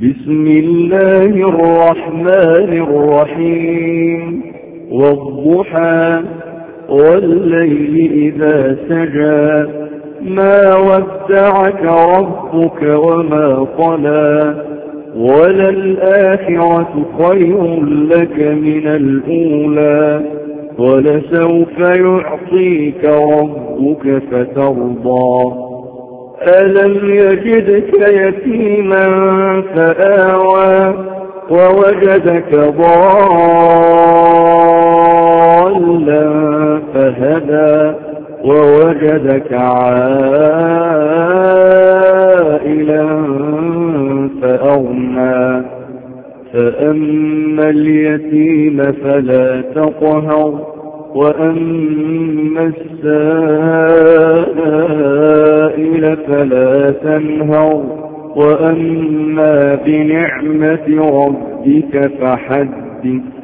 بسم الله الرحمن الرحيم والضحى والليل إذا سجى ما ودعك ربك وما قلى وللآخرة خير لك من الأولى ولسوف يعطيك ربك فترضى ألم يجدك يتيما فآوى ووجدك ضالا فهدى ووجدك عائلا فأغنى فأما اليتيم فلا تقهر وأما السائل فلا تنهر وأما بنعمة ربك فحدث